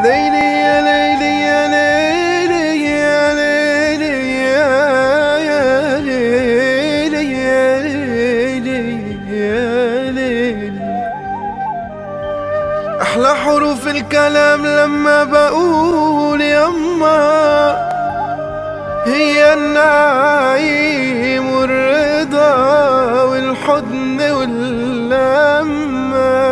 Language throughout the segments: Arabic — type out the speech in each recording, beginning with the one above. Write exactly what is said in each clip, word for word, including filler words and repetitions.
ليلي يا ليلي يا ليلي يا ليلي يا ليلي يا ليلي يا ليلي. أحلى حروف الكلام لما بقول يما هي النعيم والرضا والحضن واللمة.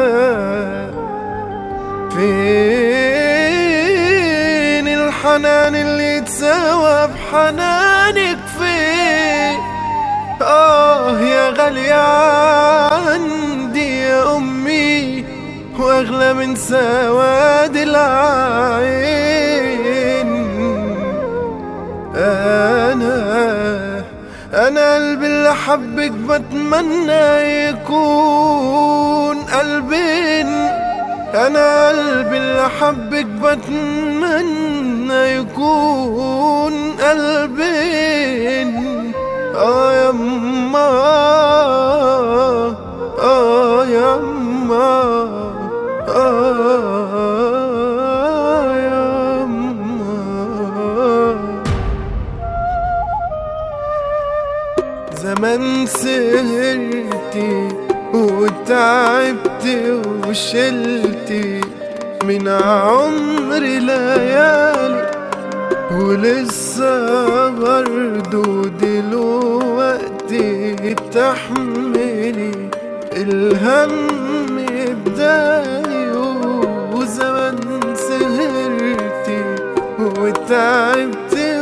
فين الحنان اللي يتساوى بحنانك؟ فين آه يا غالية عندي يا أمي وأغلى من سواد العين. أنا أنا قلبي اللي حبك بتمنى يكون قلبين. أنا قلبي اللي حبك بتمنى يكون قلبين. آه يما آه يما آه زمان سهرتي وتعبتي وشلتي من عمري ليالي، ولسه برضو دلوقتي تحملي الهم بداي. وزمان سهرتي وتعبتي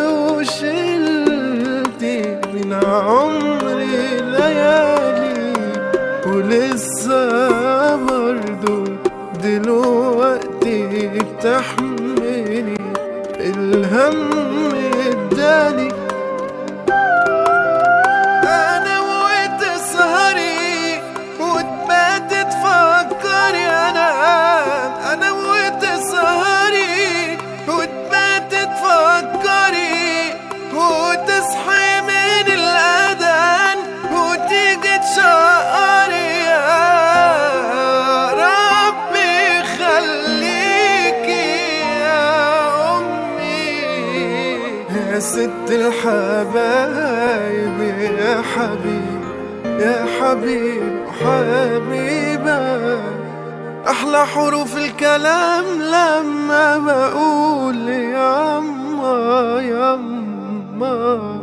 وشلتي من عمري ليالي، ولسه برضو دلوقتي بتحملي الهم اداني. انا وتسهري وتباتي تفكري، انا انا وتسهري وتباتي تفكري وتصحي من الأذان وتيجي تشقري. يا ربي خليكي يا أمي يا ست الحبايب يا حبيب يا حبيب حبيبة. أحلى حروف الكلام لما بقول يما يما